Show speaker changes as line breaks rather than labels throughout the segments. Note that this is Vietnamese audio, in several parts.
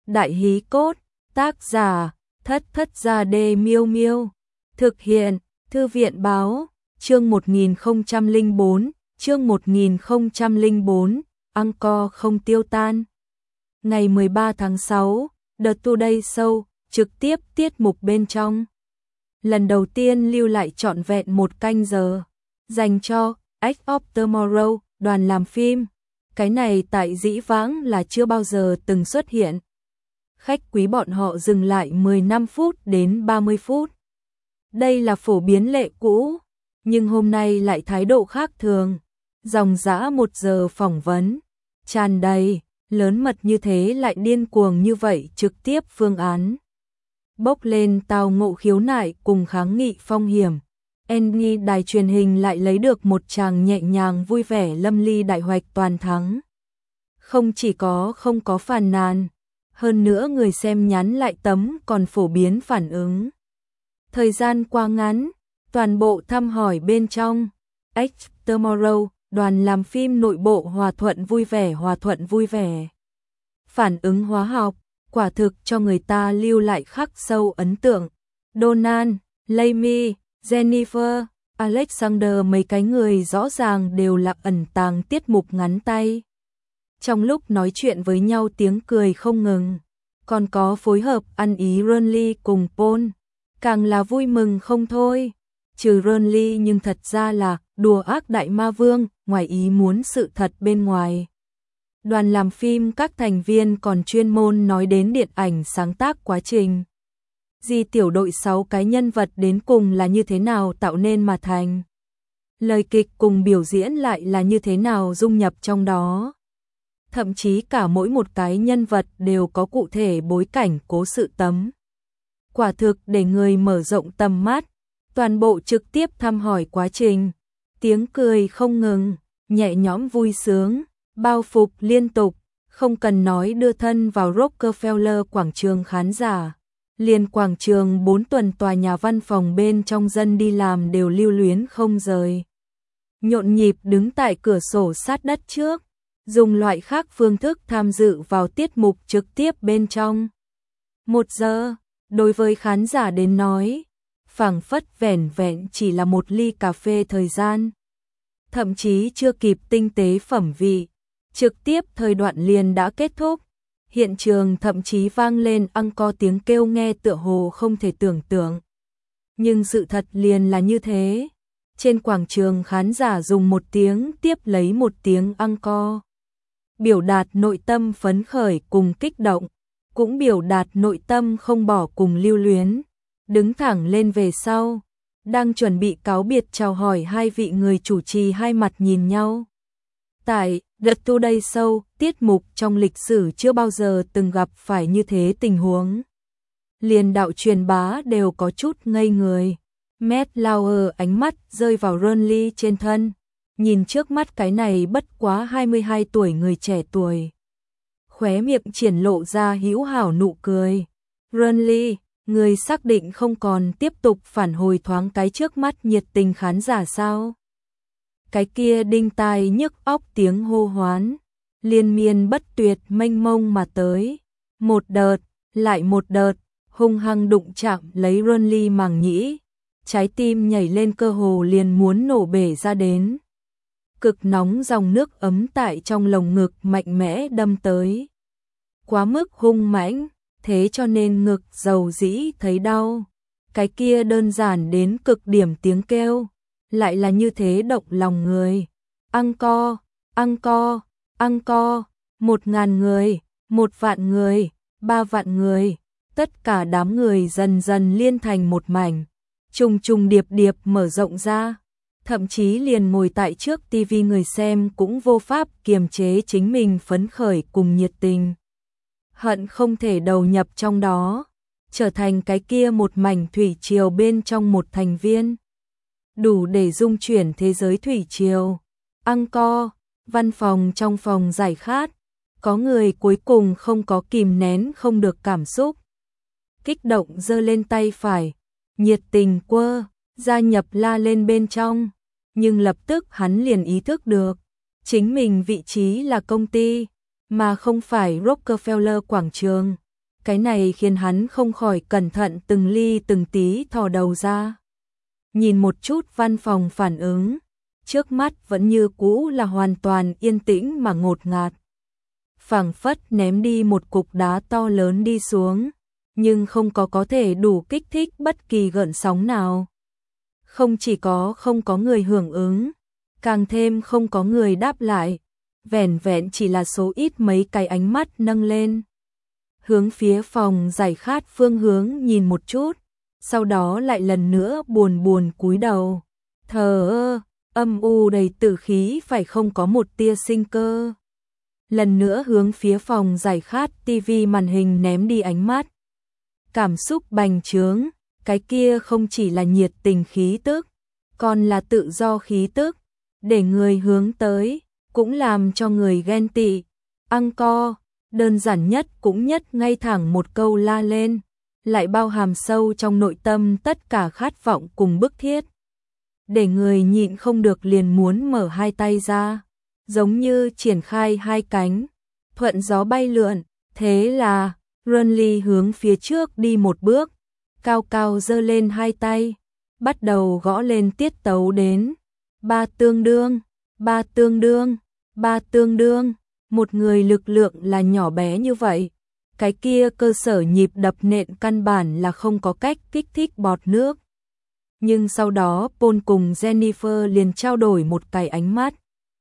Đại hí cốt, tác giả, Thất Thất Gia Đê Miêu Miêu. Thực hiện, Thư viện báo, chương 1004, chương 1004, Angkor không tiêu tan. Ngày 13 tháng 6, The Today Show, trực tiếp tiết mục bên trong. Lần đầu tiên lưu lại trọn vẹn 1 canh giờ, dành cho Edge of Tomorrow, đoàn làm phim. Cái này tại dĩ vãng là chưa bao giờ từng xuất hiện. Khách quý bọn họ dừng lại 15 phút đến 30 phút. Đây là phổ biến lệ cũ, nhưng hôm nay lại thái độ khác thường. Dòng dã 1 giờ phỏng vấn, tràn đầy, lớn mật như thế lại điên cuồng như vậy, trực tiếp phương án. Bốc lên tao ngộ khiếu nại cùng kháng nghị phong hiểm. Annie đài truyền hình lại lấy được một tràng nhẹ nhàng vui vẻ lâm ly đại hoạch toàn thắng. Không chỉ không có phàn nàn, hơn nữa người xem nhắn lại tấm còn phổ biến phản ứng. Thời gian qua ngắn, toàn bộ thăm hỏi bên trong. Edge Tomorrow, đoàn làm phim nội bộ hòa thuận vui vẻ. Phản ứng hóa học, quả thực cho người ta lưu lại khắc sâu ấn tượng. Donald, Laimi, Jennifer, Alexander, mấy cái người rõ ràng đều là ẩn tàng tiết mục ngắn tay. Trong lúc nói chuyện với nhau tiếng cười không ngừng, còn có phối hợp ăn ý Renly cùng Paul, càng là vui mừng không thôi. Trừ Renly nhưng thật ra là đùa ác đại ma vương, ngoài ý muốn sự thật bên ngoài. Đoàn làm phim các thành viên còn chuyên môn nói đến điện ảnh sáng tác quá trình. Di tiểu đội 6 cái nhân vật đến cùng là như thế nào tạo nên mà thành. Lời kịch cùng biểu diễn lại là như thế nào dung nhập trong đó. Thậm chí cả mỗi một cái nhân vật đều có cụ thể bối cảnh cố sự tấm. Quả thực để người mở rộng tầm mắt, toàn bộ trực tiếp thăm hỏi quá trình. Tiếng cười không ngừng, nhẹ nhõm vui sướng, bao phục liên tục, không cần nói đưa thân vào Rockefeller quảng trường khán giả. Liền quảng trường 4 tuần tòa nhà văn phòng bên trong dân đi làm đều lưu luyến không rời. Nhộn nhịp đứng tại cửa sổ sát đất trước, dùng loại khác phương thức tham dự vào tiết mục trực tiếp bên trong. 1 giờ, đối với khán giả đến nói, phảng phất vẻn vẹn chỉ là một ly cà phê thời gian. Thậm chí chưa kịp tinh tế phẩm vị, trực tiếp thời đoạn liền đã kết thúc. Hiện trường thậm chí vang lên Angkor tiếng kêu nghe tựa hồ không thể tưởng tượng. Nhưng sự thật liền là như thế. Trên quảng trường khán giả dùng 1 tiếng tiếp lấy 1 tiếng Angkor. Biểu đạt nội tâm phấn khởi cùng kích động, cũng biểu đạt nội tâm không bỏ cùng lưu luyến. Đứng thẳng lên về sau, đang chuẩn bị cáo biệt chào hỏi hai vị người chủ trì hai mặt nhìn nhau. Tại The Today Show, tiết mục trong lịch sử chưa bao giờ từng gặp phải như thế tình huống. Liền đạo truyền bá đều có chút ngây người. Matt Lauer ánh mắt rơi vào Renly trên thân, nhìn trước mắt cái này bất quá 22 tuổi người trẻ tuổi. Khóe miệng triển lộ ra hữu hảo nụ cười. Renly, người xác định không còn tiếp tục phản hồi thoáng cái trước mắt nhiệt tình khán giả sao? Cái kia đinh tai nhức óc tiếng hô hoán, liên miên bất tuyệt mênh mông mà tới. Một đợt, lại một đợt, hung hăng đụng chạm lấy Renly màng nhĩ. Trái tim nhảy lên cơ hồ liền muốn nổ bể ra đến. Cực nóng dòng nước ấm tại trong lồng ngực mạnh mẽ đâm tới. Quá mức hung mãnh, thế cho nên ngực dầu dĩ thấy đau. Cái kia đơn giản đến cực điểm tiếng kêu, lại là như thế động lòng người. Angkor, Angkor, Angkor, 1000 người, 1 vạn người, 3 vạn người, tất cả đám người dần dần liên thành một mảnh, trùng trùng điệp điệp mở rộng ra. Thậm chí liền ngồi tại trước tivi người xem cũng vô pháp kiềm chế chính mình phấn khởi cùng nhiệt tình. Hận không thể đầu nhập trong đó, trở thành cái kia một mảnh thủy triều bên trong một thành viên. Đủ để dung chuyển thế giới thủy triều. Angkor, văn phòng trong phòng giải khát, có người cuối cùng không có kìm nén không được cảm xúc. Kích động giơ lên tay phải, nhiệt tình quơ, gia nhập la lên bên trong. Nhưng lập tức hắn liền ý thức được, chính mình vị trí là công ty, mà không phải Rockefeller quảng trường. Cái này khiến hắn không khỏi cẩn thận từng ly từng tí thò đầu ra. Nhìn một chút văn phòng phản ứng, trước mắt vẫn như cũ là hoàn toàn yên tĩnh mà ngột ngạt. Phảng phất ném đi một cục đá to lớn đi xuống, nhưng không có thể đủ kích thích bất kỳ gợn sóng nào. Không chỉ không có người hưởng ứng, càng thêm không có người đáp lại, vẻn vẹn chỉ là số ít mấy cái ánh mắt nâng lên. Hướng phía phòng giải khát phương hướng nhìn một chút, sau đó lại lần nữa buồn buồn cúi đầu. Thờ ơ, âm u đầy tử khí phải không có một tia sinh cơ. Lần nữa hướng phía phòng giải khát tivi màn hình ném đi ánh mắt. Cảm xúc bành trướng, cái kia không chỉ là nhiệt tình khí tức, còn là tự do khí tức, để người hướng tới, cũng làm cho người ghen tị. Angkor, đơn giản nhất cũng nhất ngay thẳng một câu la lên, lại bao hàm sâu trong nội tâm tất cả khát vọng cùng bức thiết. Để người nhịn không được liền muốn mở hai tay ra, giống như triển khai hai cánh, thuận gió bay lượn. Thế là, Renly hướng phía trước đi một bước, cao cao giơ lên hai tay, bắt đầu gõ lên tiết tấu đến. Ba tương đương, ba tương đương, ba tương đương. Một người lực lượng là nhỏ bé như vậy, cái kia cơ sở nhịp đập nện căn bản là không có cách kích thích bọt nước. Nhưng sau đó Paul cùng Jennifer liền trao đổi một cái ánh mắt.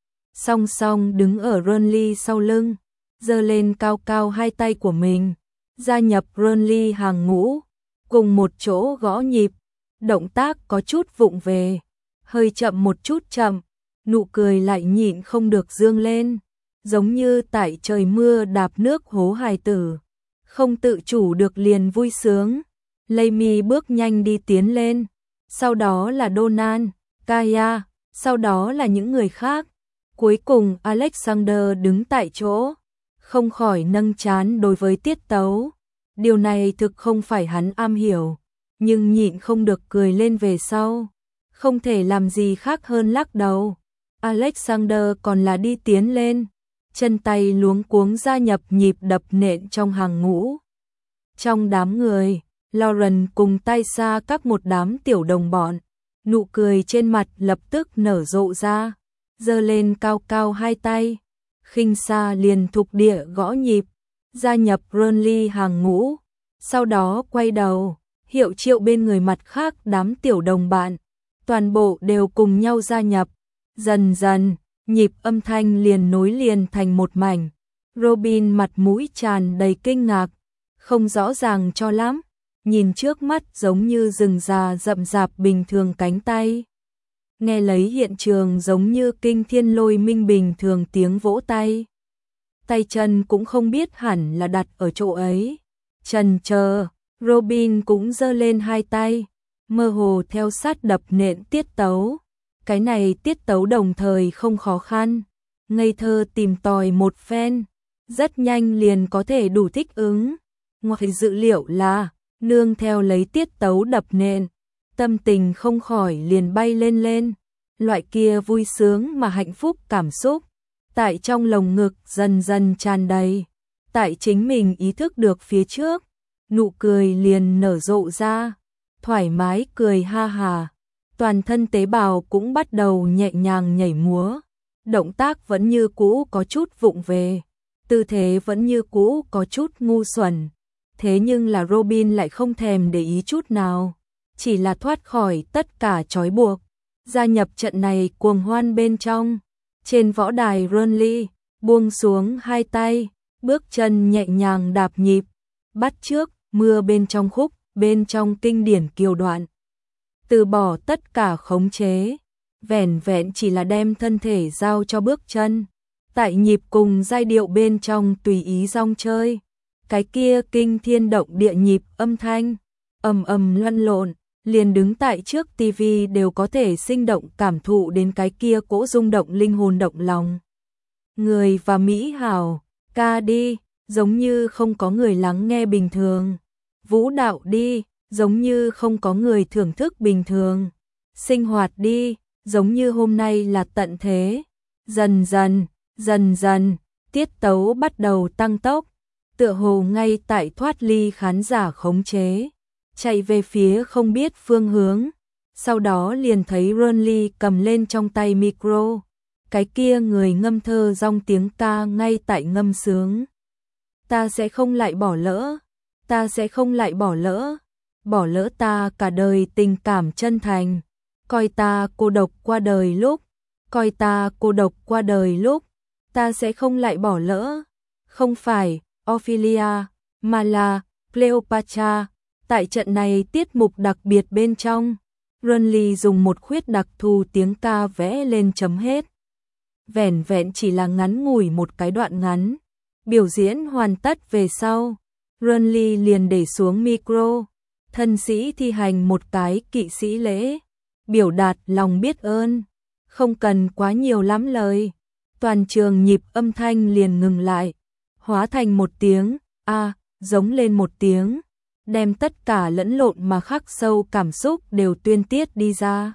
Song song đứng ở Renly sau lưng, giơ lên cao cao hai tay của mình, gia nhập Renly hàng ngũ, cùng một chỗ gõ nhịp, động tác có chút vụng về, hơi chậm một chút chậm, nụ cười lại nhịn không được dương lên, giống như tại trời mưa đạp nước hố hài tử, không tự chủ được liền vui sướng. Laymi bước nhanh đi tiến lên, sau đó là Donan, Kaya, sau đó là những người khác. Cuối cùng Alexander đứng tại chỗ, không khỏi nâng trán đối với tiết tấu. Điều này thực không phải hắn am hiểu, nhưng nhịn không được cười lên về sau. Không thể làm gì khác hơn lắc đầu. Alexander còn là đi tiến lên, chân tay luống cuống gia nhập nhịp đập nện trong hàng ngũ. Trong đám người, Lauren cùng tay xa các một đám tiểu đồng bọn, nụ cười trên mặt lập tức nở rộ ra, giơ lên cao cao hai tay, khinh xa liền thục địa gõ nhịp, gia nhập Renly hàng ngũ, sau đó quay đầu, hiệu triệu bên người mặt khác đám tiểu đồng bạn, toàn bộ đều cùng nhau gia nhập, dần dần, nhịp âm thanh liền nối liền thành một mảnh. Robin mặt mũi tràn đầy kinh ngạc, không rõ ràng cho lắm, nhìn trước mắt giống như rừng già rậm rạp bình thường cánh tay. Nghe lấy hiện trường giống như kinh thiên lôi minh bình thường tiếng vỗ tay. Tay chân cũng không biết hẳn là đặt ở chỗ ấy. Chần chờ, Robin cũng giơ lên hai tay, mơ hồ theo sát đập nện tiết tấu. Cái này tiết tấu đồng thời không khó khăn, ngây thơ tìm tòi một phen, rất nhanh liền có thể đủ thích ứng. Ngoài dự liệu là, nương theo lấy tiết tấu đập nện, tâm tình không khỏi liền bay lên lên, loại kia vui sướng mà hạnh phúc cảm xúc, tại trong lồng ngực dần dần tràn đầy, tại chính mình ý thức được phía trước, nụ cười liền nở rộ ra, thoải mái cười ha hà, toàn thân tế bào cũng bắt đầu nhẹ nhàng nhảy múa, động tác vẫn như cũ có chút vụng về, tư thế vẫn như cũ có chút ngu xuẩn, thế nhưng là Robin lại không thèm để ý chút nào, chỉ là thoát khỏi tất cả trói buộc, gia nhập trận này cuồng hoan bên trong. Trên võ đài Renly, buông xuống hai tay, bước chân nhẹ nhàng đạp nhịp, bắt chước mưa bên trong khúc, bên trong kinh điển kiều đoạn. Từ bỏ tất cả khống chế, vẻn vẹn chỉ là đem thân thể giao cho bước chân, tại nhịp cùng giai điệu bên trong tùy ý rong chơi. Cái kia kinh thiên động địa nhịp âm thanh, ầm ầm lăn lộn, liền đứng tại trước tivi đều có thể sinh động cảm thụ đến cái kia cỗ rung động linh hồn động lòng. Người và mỹ hảo, ca đi, giống như không có người lắng nghe bình thường. Vũ đạo đi, giống như không có người thưởng thức bình thường. Sinh hoạt đi, giống như hôm nay là tận thế. Dần dần, tiết tấu bắt đầu tăng tốc. tựa hồ ngay tại thoát ly khán giả khống chế, chạy về phía không biết phương hướng. Sau đó liền thấy Ronly cầm lên trong tay micro, cái kia người ngâm thơ dong tiếng ca ngay tại ngâm sướng. Ta sẽ không lại bỏ lỡ, ta sẽ không lại bỏ lỡ ta cả đời tình cảm chân thành, coi ta cô độc qua đời lúc, coi ta cô độc qua đời lúc, ta sẽ không lại bỏ lỡ. Không phải Ophelia, mà là Cleopatra. Tại trận này tiết mục đặc biệt bên trong, Ronly dùng một khuyết đặc thù tiếng ca vẽ lên chấm hết. Vẻn vẹn chỉ là ngắn ngủi một cái đoạn ngắn. Biểu diễn hoàn tất về sau, Ronly liền để xuống micro, thân sĩ thi hành một cái kỵ sĩ lễ, biểu đạt lòng biết ơn, không cần quá nhiều lắm lời. Toàn trường nhịp âm thanh liền ngừng lại, hóa thành một tiếng a, giống lên một tiếng, đem tất cả lẫn lộn mà khắc sâu cảm xúc đều tuyên tiết đi ra.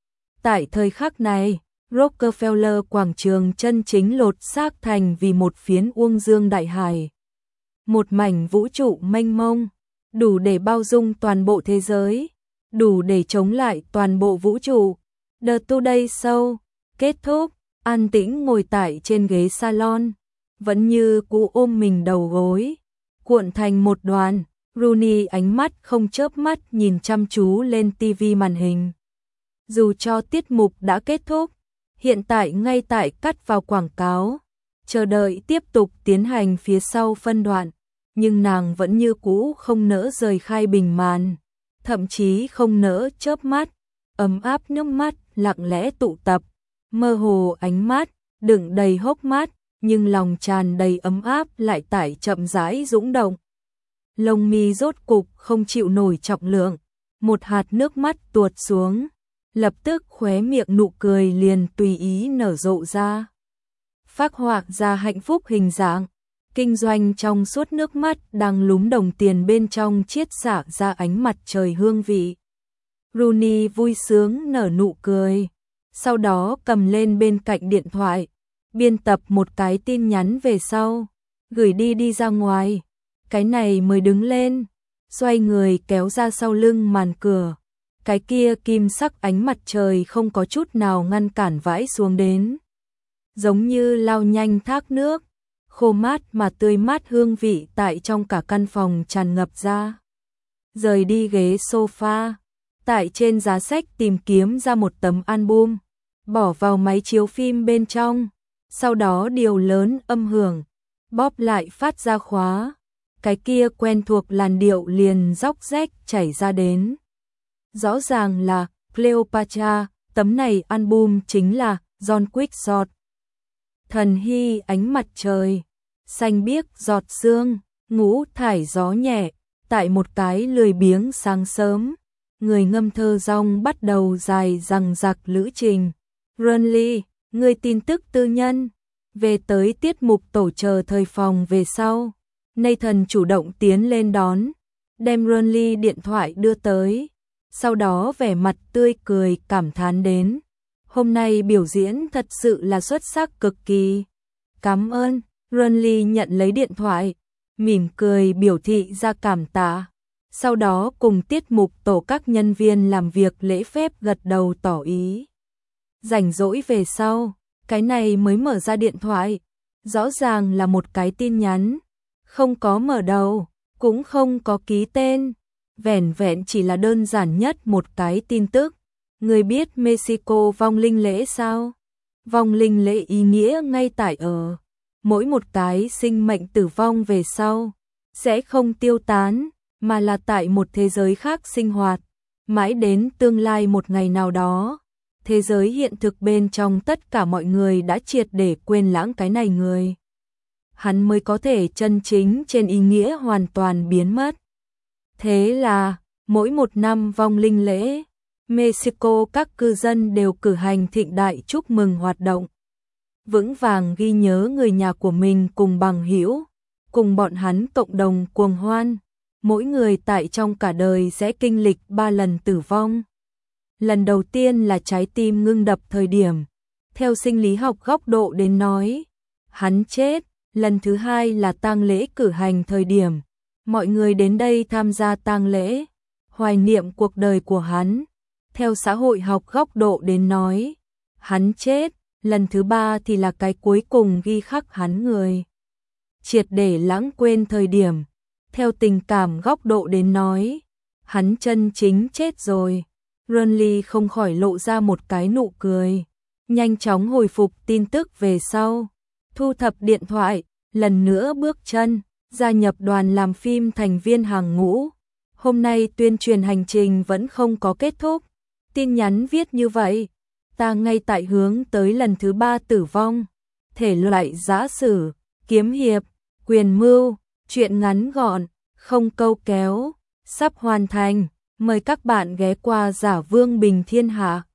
Tại thời khắc này, Rockefeller quảng trường chân chính lột xác thành vì một phiến uông dương đại hải. Một mảnh vũ trụ mênh mông, đủ để bao dung toàn bộ thế giới, đủ để chống lại toàn bộ vũ trụ. The Today Show kết thúc, an tĩnh ngồi tại trên ghế salon, vẫn như cũ ôm mình đầu gối, cuộn thành một đoàn. Rooney ánh mắt không chớp mắt nhìn chăm chú lên tivi màn hình. Dù cho tiết mục đã kết thúc, hiện tại ngay tại cắt vào quảng cáo, chờ đợi tiếp tục tiến hành phía sau phân đoạn, nhưng nàng vẫn như cũ không nỡ rời khai bình màn, thậm chí không nỡ chớp mắt, ấm áp nước mắt lặng lẽ tụ tập, mơ hồ ánh mắt, đựng đầy hốc mắt, nhưng lòng tràn đầy ấm áp lại tải chậm rãi dũng động. Lông mi rốt cục không chịu nổi trọng lượng, một hạt nước mắt tuột xuống, lập tức khóe miệng nụ cười liền tùy ý nở rộ ra. Phác họa ra hạnh phúc hình dạng, kinh doanh trong suốt nước mắt đang lúm đồng tiền bên trong chiết xạ ra ánh mặt trời hương vị. Rooney vui sướng nở nụ cười, sau đó cầm lên bên cạnh điện thoại, biên tập một cái tin nhắn về sau, gửi đi ra ngoài. Cái này mới đứng lên, xoay người kéo ra sau lưng màn cửa. Cái kia kim sắc ánh mặt trời không có chút nào ngăn cản vãi xuống đến. Giống như lao nhanh thác nước, khô mát mà tươi mát hương vị tại trong cả căn phòng tràn ngập ra. Rời đi ghế sofa, tại trên giá sách tìm kiếm ra một tấm album, bỏ vào máy chiếu phim bên trong, sau đó điều lớn âm hưởng, bóp lại phát ra khóa. Cái kia quen thuộc làn điệu liền róc rách chảy ra đến. Rõ ràng là Cleopatra, tấm này album chính là John Quixote. Thần hy ánh mặt trời, xanh biếc giọt sương, ngũ thải gió nhẹ, tại một cái lười biếng sáng sớm, người ngâm thơ rong bắt đầu dài dằng dặc lữ trình. Ronly, người tin tức tư nhân, về tới tiết mục tổ chờ thời phòng về sau. Nathan chủ động tiến lên đón, đem Ronly điện thoại đưa tới, sau đó vẻ mặt tươi cười cảm thán đến. Hôm nay biểu diễn thật sự là xuất sắc cực kỳ. Cảm ơn, Ronly nhận lấy điện thoại, mỉm cười biểu thị ra cảm tạ. Sau đó cùng tiết mục tổ các nhân viên làm việc lễ phép gật đầu tỏ ý. Rảnh rỗi về sau, cái này mới mở ra điện thoại, rõ ràng là một cái tin nhắn. Không có mở đầu, cũng không có ký tên, vẻn vẹn chỉ là đơn giản nhất một cái tin tức. Người biết Mexico vong linh lễ sao? Vong linh lễ ý nghĩa ngay tại ở mỗi một cái sinh mệnh tử vong về sau sẽ không tiêu tán, mà là tại một thế giới khác sinh hoạt, mãi đến tương lai một ngày nào đó, thế giới hiện thực bên trong tất cả mọi người đã triệt để quên lãng cái này người. Hắn mới có thể chân chính trên ý nghĩa hoàn toàn biến mất. Thế là, mỗi một năm vong linh lễ, Mexico các cư dân đều cử hành thịnh đại chúc mừng hoạt động. Vững vàng ghi nhớ người nhà của mình cùng bằng hữu, cùng bọn hắn cộng đồng cuồng hoan. Mỗi người tại trong cả đời sẽ kinh lịch 3 lần tử vong. Lần đầu tiên là trái tim ngưng đập thời điểm, theo sinh lý học góc độ đến nói, hắn chết. lần thứ hai là tang lễ cử hành thời điểm. Mọi người đến đây tham gia tang lễ, hoài niệm cuộc đời của hắn. Theo xã hội học góc độ đến nói, hắn chết, lần thứ ba thì là cái cuối cùng ghi khắc hắn người. Triệt để lãng quên thời điểm, theo tình cảm góc độ đến nói, hắn chân chính chết rồi. Renly không khỏi lộ ra một cái nụ cười, nhanh chóng hồi phục tin tức về sau, thu thập điện thoại, lần nữa bước chân, gia nhập đoàn làm phim thành viên hàng ngũ. Hôm nay tuyên truyền hành trình vẫn không có kết thúc, tin nhắn viết như vậy, ta ngay tại hướng tới lần thứ 3 tử vong, thể loại giã sử, kiếm hiệp, quyền mưu, truyện ngắn gọn, không câu kéo, sắp hoàn thành, mời các bạn ghé qua Giả Vương Bình Thiên Hạ.